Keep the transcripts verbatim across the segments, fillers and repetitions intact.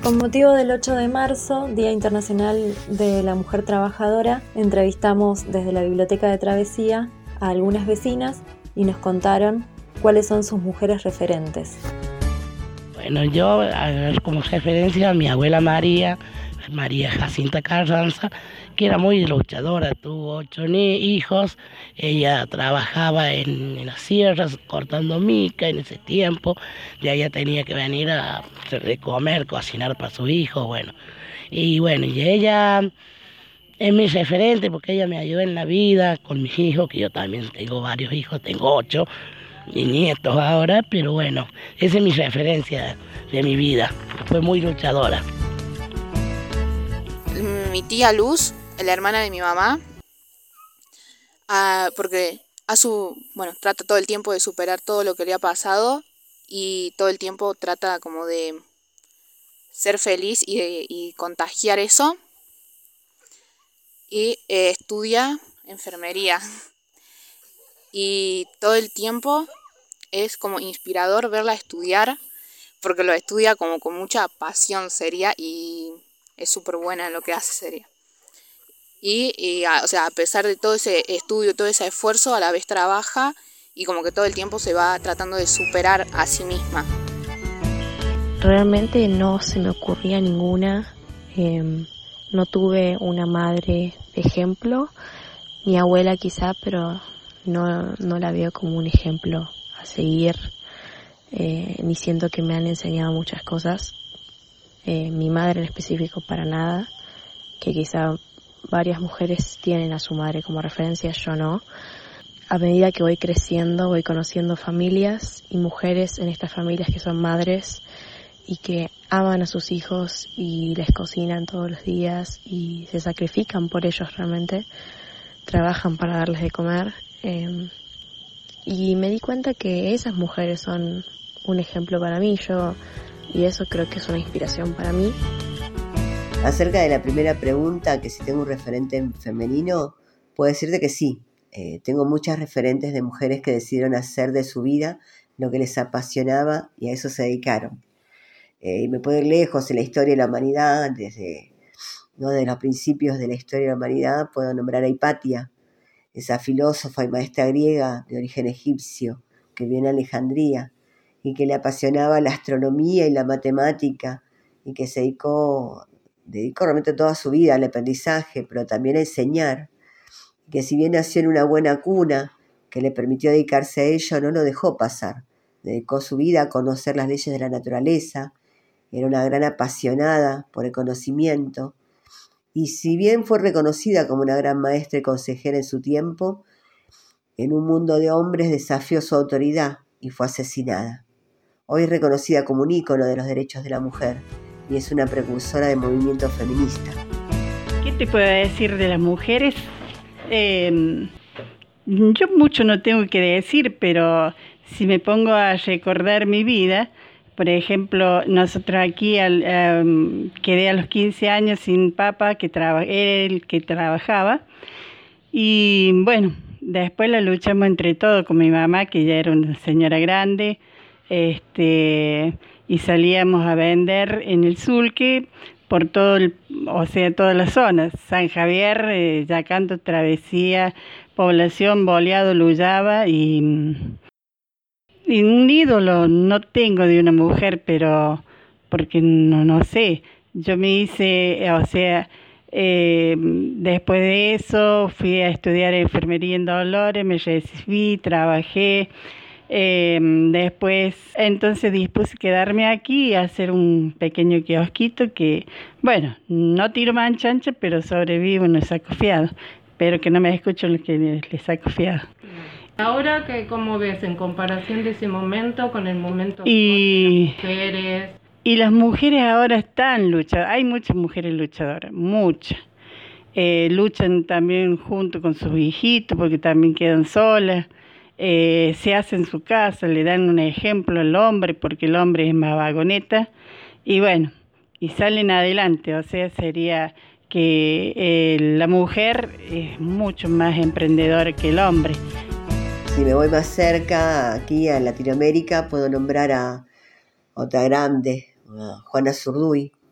Con motivo del ocho de marzo, Día Internacional de la Mujer Trabajadora, entrevistamos desde la Biblioteca de Travesía a algunas vecinas y nos contaron cuáles son sus mujeres referentes. Bueno, yo agarro como referencia a mi abuela María, María Jacinta Carranza, que era muy luchadora, tuvo ocho ni- hijos, ella trabajaba en, en las sierras cortando mica en ese tiempo, ya ella tenía que venir a hacer de comer, cocinar para sus hijos, bueno, y bueno, y ella es mi referente porque ella me ayudó en la vida con mis hijos, que yo también tengo varios hijos, tengo ocho y nietos ahora, pero bueno, esa es mi referencia de mi vida, fue muy luchadora. Mi tía Luz, la hermana de mi mamá, ah, porque a su, bueno, trata todo el tiempo de superar todo lo que le ha pasado y todo el tiempo trata como de ser feliz y, de, y contagiar eso. Y eh, estudia enfermería y todo el tiempo es como inspirador verla estudiar porque lo estudia como con mucha pasión seria y es súper buena en lo que hace seria. Y, y a, o sea, a pesar de todo ese estudio, todo ese esfuerzo, a la vez trabaja y como que todo el tiempo se va tratando de superar a sí misma. Realmente no se me ocurría ninguna, eh, no tuve una madre de ejemplo, mi abuela quizá, pero no, no la veo como un ejemplo a seguir, eh, ni siento que me han enseñado muchas cosas, eh, mi madre en específico para nada, que quizá varias mujeres tienen a su madre como referencia, yo no. A medida que voy creciendo, voy conociendo familias y mujeres en estas familias que son madres y que aman a sus hijos y les cocinan todos los días y se sacrifican por ellos realmente, trabajan para darles de comer. Eh, y me di cuenta que esas mujeres son un ejemplo para mí, yo, y eso creo que es una inspiración para mí. Acerca de la primera pregunta, que si tengo un referente femenino, puedo decirte que sí. Eh, tengo muchas referentes de mujeres que decidieron hacer de su vida lo que les apasionaba y a eso se dedicaron. Eh, y me puedo ir lejos en la historia de la humanidad, desde, ¿no? de los principios de la historia de la humanidad, puedo nombrar a Hipatia, esa filósofa y maestra griega de origen egipcio que vivió en Alejandría y que le apasionaba la astronomía y la matemática y que se dedicó dedicó realmente toda su vida al aprendizaje, pero también a enseñar, que si bien nació en una buena cuna que le permitió dedicarse a ello, no lo dejó pasar, dedicó su vida a conocer las leyes de la naturaleza, era una gran apasionada por el conocimiento, y si bien fue reconocida como una gran maestra y consejera en su tiempo, en un mundo de hombres desafió su autoridad y fue asesinada. Hoy es reconocida como un ícono de los derechos de la mujer, y es una precursora del movimiento feminista. ¿Qué te puedo decir de las mujeres? Eh, yo mucho no tengo que decir, pero si me pongo a recordar mi vida, por ejemplo, nosotros aquí al, um, quedé a los quince años sin papá, que traba, era el que trabajaba, y bueno, después la luchamos entre todos con mi mamá, que ya era una señora grande, este... y salíamos a vender en el Sulque por todo el, o sea, todas las zonas, San Javier, eh, Yacanto, Travesía, Población, Boleado, Luyaba y, y un ídolo no tengo de una mujer, pero porque no, no sé, yo me hice, o sea, eh, después de eso fui a estudiar enfermería en Dolores, me recibí, trabajé. Eh, después, entonces dispuse quedarme aquí y hacer un pequeño kiosquito que, bueno, no tiro mancha ancha, pero sobrevivo, no saco fiado. Pero que no me escuchen los que les saco fiado. Ahora, que ¿cómo ves en comparación de ese momento con el momento y, de las mujeres? Y las mujeres ahora están luchando, hay muchas mujeres luchadoras, muchas. Eh, luchan también junto con sus hijitos porque también quedan solas. Eh, se hace en su casa, le dan un ejemplo al hombre porque el hombre es más vagoneta y bueno, y salen adelante, o sea, sería que eh, la mujer es mucho más emprendedora que el hombre. Si me voy más cerca, aquí a Latinoamérica, puedo nombrar a otra grande, a Juana Zurduy,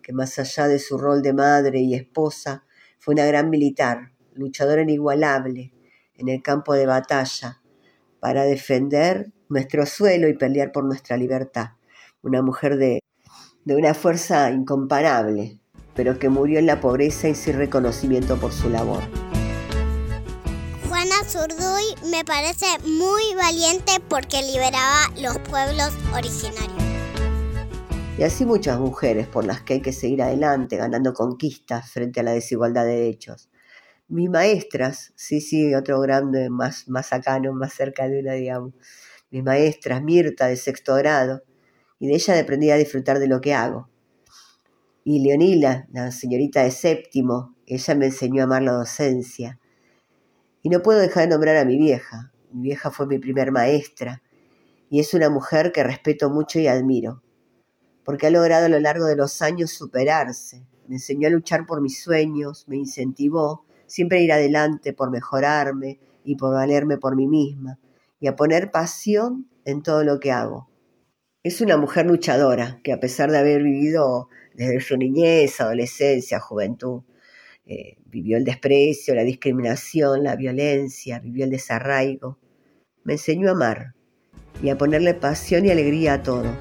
que más allá de su rol de madre y esposa, fue una gran militar, luchadora inigualable en el campo de batalla para defender nuestro suelo y pelear por nuestra libertad. Una mujer de, de una fuerza incomparable, pero que murió en la pobreza y sin reconocimiento por su labor. Juana Zurduy me parece muy valiente porque liberaba los pueblos originarios. Y así muchas mujeres por las que hay que seguir adelante, ganando conquistas frente a la desigualdad de derechos. Mis maestras, sí, sí, otro grande, más, más sacano, más cerca de una, digamos. Mis maestras, Mirta, de sexto grado, y de ella aprendí a disfrutar de lo que hago. Y Leonila, la señorita de séptimo, ella me enseñó a amar la docencia. Y no puedo dejar de nombrar a mi vieja. Mi vieja fue mi primer maestra, y es una mujer que respeto mucho y admiro, porque ha logrado a lo largo de los años superarse. Me enseñó a luchar por mis sueños, me incentivó siempre a ir adelante por mejorarme y por valerme por mí misma, y a poner pasión en todo lo que hago. Es una mujer luchadora que, a pesar de haber vivido desde su niñez, adolescencia, juventud, eh, vivió el desprecio, la discriminación, la violencia, vivió el desarraigo, me enseñó a amar y a ponerle pasión y alegría a todo.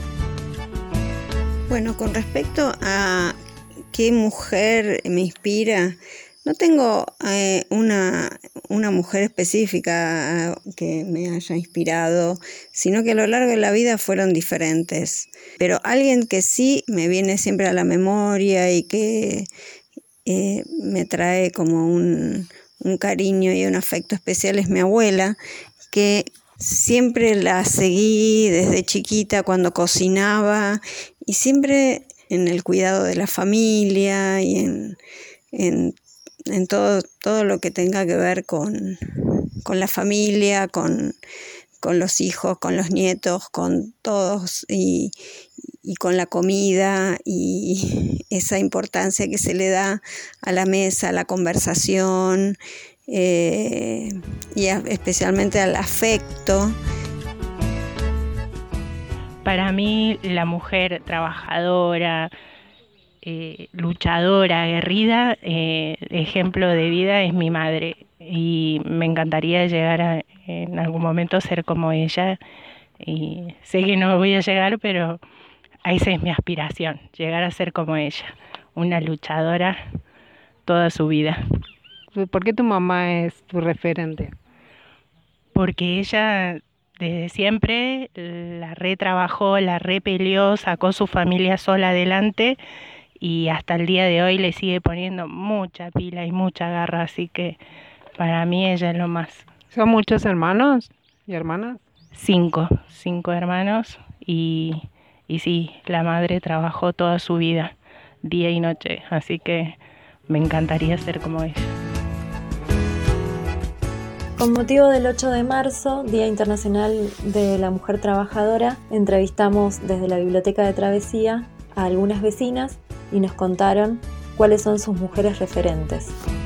Bueno, con respecto a qué mujer me inspira, no tengo eh, una, una mujer específica que me haya inspirado, sino que a lo largo de la vida fueron diferentes. Pero alguien que sí me viene siempre a la memoria y que eh, me trae como un, un cariño y un afecto especial es mi abuela, que siempre la seguí desde chiquita cuando cocinaba y siempre en el cuidado de la familia y en, en, en todo, todo lo que tenga que ver con, con la familia, con, con los hijos, con los nietos, con todos y, y con la comida y esa importancia que se le da a la mesa, a la conversación. Eh, y a, especialmente al afecto. Para mí la mujer trabajadora, eh, luchadora, aguerrida, eh, ejemplo de vida es mi madre y me encantaría llegar a, en algún momento a ser como ella y sé que no voy a llegar, pero esa es mi aspiración, llegar a ser como ella, una luchadora toda su vida. ¿Por qué tu mamá es tu referente? Porque ella desde siempre la retrabajó, la repeleó, sacó su familia sola adelante y hasta el día de hoy le sigue poniendo mucha pila y mucha garra, así que para mí ella es lo más. ¿Son muchos hermanos y hermanas? Cinco, cinco hermanos y, y sí, la madre trabajó toda su vida, día y noche, así que me encantaría ser como ella. Con motivo del ocho de marzo, Día Internacional de la Mujer Trabajadora, entrevistamos desde la Biblioteca de Travesía a algunas vecinas y nos contaron cuáles son sus mujeres referentes.